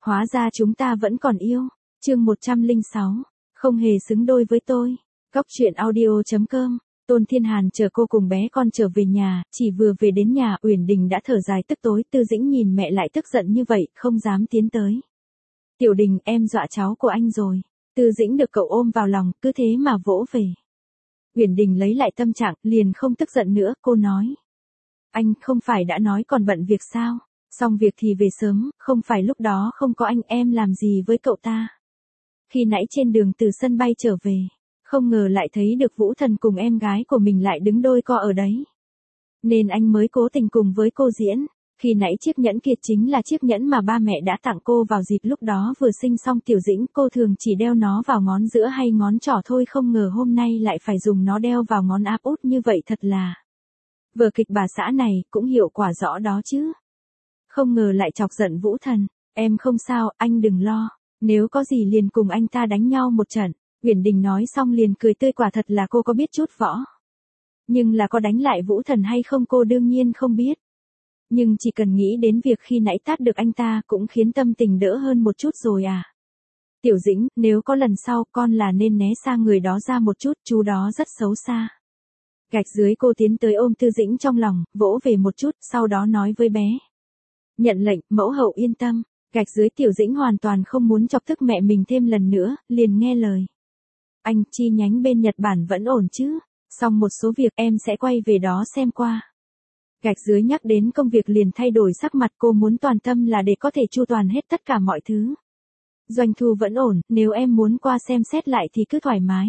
Hóa ra chúng ta vẫn còn yêu. Chương 106. Không hề xứng đôi với tôi. Góc truyện audio.com. Tôn Thiên Hàn chờ cô cùng bé con trở về nhà, chỉ vừa về đến nhà, Uyển Đình đã thở dài tức tối, Tư Dĩnh nhìn mẹ lại tức giận như vậy, không dám tiến tới. Tiểu Đình, em dọa cháu của anh rồi. Tư Dĩnh được cậu ôm vào lòng, cứ thế mà vỗ về. Uyển Đình lấy lại tâm trạng, liền không tức giận nữa, cô nói. Anh không phải đã nói còn bận việc sao? Xong việc thì về sớm, không phải lúc đó không có anh em làm gì với cậu ta. Khi nãy trên đường từ sân bay trở về, không ngờ lại thấy được Vũ Thần cùng em gái của mình lại đứng đôi co ở đấy. Nên anh mới cố tình cùng với cô diễn. Khi nãy chiếc nhẫn kia chính là chiếc nhẫn mà ba mẹ đã tặng cô vào dịp lúc đó vừa sinh xong Tiểu Dĩnh, cô thường chỉ đeo nó vào ngón giữa hay ngón trỏ thôi, không ngờ hôm nay lại phải dùng nó đeo vào ngón áp út như vậy, thật là. Vở kịch bà xã này cũng hiệu quả rõ đó chứ. Không ngờ lại chọc giận Vũ Thần. Em không sao, anh đừng lo. Nếu có gì liền cùng anh ta đánh nhau một trận. Uyển Đình nói xong liền cười tươi, quả thật là cô có biết chút võ. Nhưng là có đánh lại Vũ Thần hay không cô đương nhiên không biết. Nhưng chỉ cần nghĩ đến việc khi nãy tát được anh ta cũng khiến tâm tình đỡ hơn một chút rồi à. Tiểu Dĩnh, nếu có lần sau con là nên né xa người đó ra một chút, chú đó rất xấu xa. Gạch dưới cô tiến tới ôm Tư Dĩnh trong lòng, vỗ về một chút, sau đó nói với bé. Nhận lệnh, mẫu hậu yên tâm. Gạch dưới Tiểu Dĩnh hoàn toàn không muốn chọc tức mẹ mình thêm lần nữa, liền nghe lời. Anh, chi nhánh bên Nhật Bản vẫn ổn chứ? Xong một số việc em sẽ quay về đó xem qua. Gạch dưới nhắc đến công việc liền thay đổi sắc mặt, cô muốn toàn tâm là để có thể chu toàn hết tất cả mọi thứ. Doanh thu vẫn ổn, nếu em muốn qua xem xét lại thì cứ thoải mái.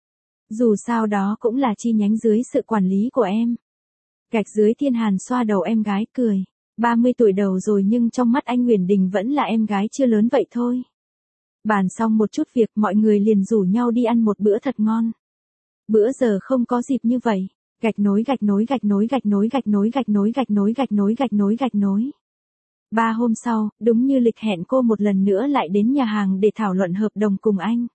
Dù sao đó cũng là chi nhánh dưới sự quản lý của em. Gạch dưới Thiên Hàn xoa đầu em gái cười. 30 tuổi đầu rồi nhưng trong mắt anh Uyển Đình vẫn là em gái chưa lớn vậy thôi. Bàn xong một chút việc, mọi người liền rủ nhau đi ăn một bữa thật ngon. Bữa giờ không có dịp như vậy. Gạch nối gạch nối gạch nối gạch nối gạch nối gạch nối gạch nối gạch nối gạch nối gạch nối. 3 hôm sau, đúng như lịch hẹn, cô một lần nữa lại đến nhà hàng để thảo luận hợp đồng cùng anh.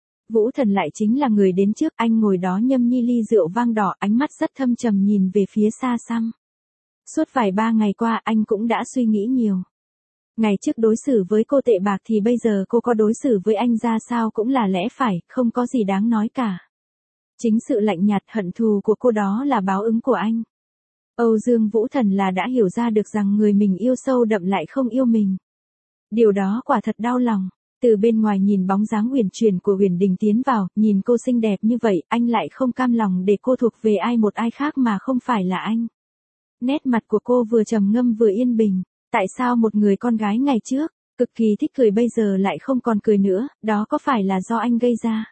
Vũ Thần lại chính là người đến trước, anh ngồi đó nhâm nhi ly rượu vang đỏ, ánh mắt rất thâm trầm nhìn về phía xa xăm. Suốt vài 3 ngày qua anh cũng đã suy nghĩ nhiều. Ngày trước đối xử với cô tệ bạc thì bây giờ cô có đối xử với anh ra sao cũng là lẽ phải, không có gì đáng nói cả. Chính sự lạnh nhạt hận thù của cô đó là báo ứng của anh. Âu Dương Vũ Thần là đã hiểu ra được rằng người mình yêu sâu đậm lại không yêu mình. Điều đó quả thật đau lòng. Từ bên ngoài nhìn bóng dáng uyển chuyển của Uyển Đình tiến vào, nhìn cô xinh đẹp như vậy, anh lại không cam lòng để cô thuộc về một ai khác mà không phải là anh. Nét mặt của cô vừa trầm ngâm vừa yên bình. Tại sao một người con gái ngày trước, cực kỳ thích cười bây giờ lại không còn cười nữa, đó có phải là do anh gây ra?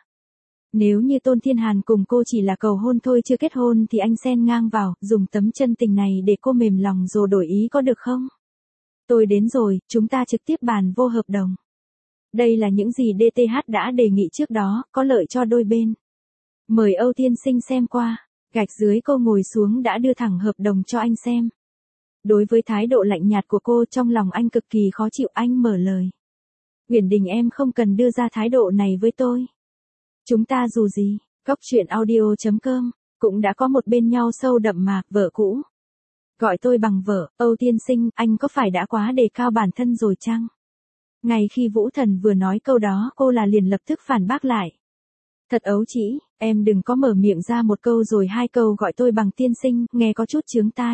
Nếu như Tôn Thiên Hàn cùng cô chỉ là cầu hôn thôi chưa kết hôn thì anh xen ngang vào, dùng tấm chân tình này để cô mềm lòng rồi đổi ý có được không? Tôi đến rồi, chúng ta trực tiếp bàn vô hợp đồng. Đây là những gì DTH đã đề nghị trước đó, có lợi cho đôi bên. Mời Âu tiên sinh xem qua. Gạch dưới cô ngồi xuống đã đưa thẳng hợp đồng cho anh xem. Đối với thái độ lạnh nhạt của cô, trong lòng anh cực kỳ khó chịu, anh mở lời. Uyển Đình, em không cần đưa ra thái độ này với tôi. Chúng ta dù gì, góc truyện audio.com, cũng đã có một bên nhau sâu đậm mà, vợ cũ. Gọi tôi bằng vợ, Âu tiên sinh, anh có phải đã quá đề cao bản thân rồi chăng? Ngay khi Vũ Thần vừa nói câu đó, cô là liền lập tức phản bác lại. Thật ấu trĩ, em đừng có mở miệng ra một câu rồi 2 câu gọi tôi bằng tiên sinh, nghe có chút chướng tai.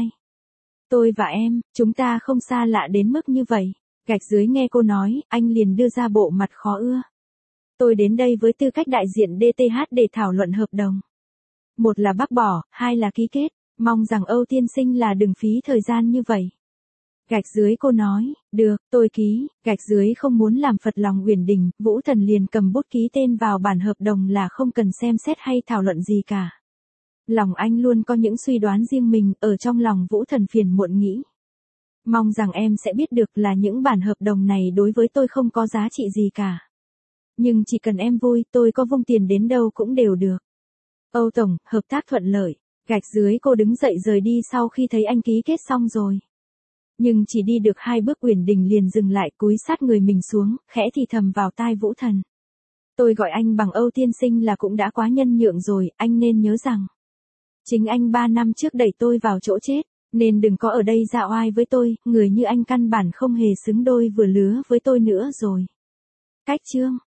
Tôi và em, chúng ta không xa lạ đến mức như vậy. Gạch dưới nghe cô nói, anh liền đưa ra bộ mặt khó ưa. Tôi đến đây với tư cách đại diện DTH để thảo luận hợp đồng. Một là bác bỏ, 2 là ký kết, mong rằng Âu tiên sinh là đừng phí thời gian như vậy. Gạch dưới cô nói, được, tôi ký. Gạch dưới không muốn làm phật lòng Uyển Đình, Vũ Thần liền cầm bút ký tên vào bản hợp đồng là không cần xem xét hay thảo luận gì cả. Lòng anh luôn có những suy đoán riêng mình, ở trong lòng Vũ Thần phiền muộn nghĩ. Mong rằng em sẽ biết được là những bản hợp đồng này đối với tôi không có giá trị gì cả. Nhưng chỉ cần em vui, tôi có vung tiền đến đâu cũng đều được. Âu Tổng, hợp tác thuận lợi. Gạch dưới cô đứng dậy rời đi sau khi thấy anh ký kết xong rồi. Nhưng chỉ đi được 2 bước Uyển Đình liền dừng lại, cúi sát người mình xuống, khẽ thì thầm vào tai Vũ Thần. Tôi gọi anh bằng Âu tiên sinh là cũng đã quá nhân nhượng rồi, anh nên nhớ rằng. Chính anh 3 năm trước đẩy tôi vào chỗ chết, Nên đừng có ở đây dạo oai với tôi, người như anh căn bản không hề xứng đôi vừa lứa với tôi nữa rồi. Cách chương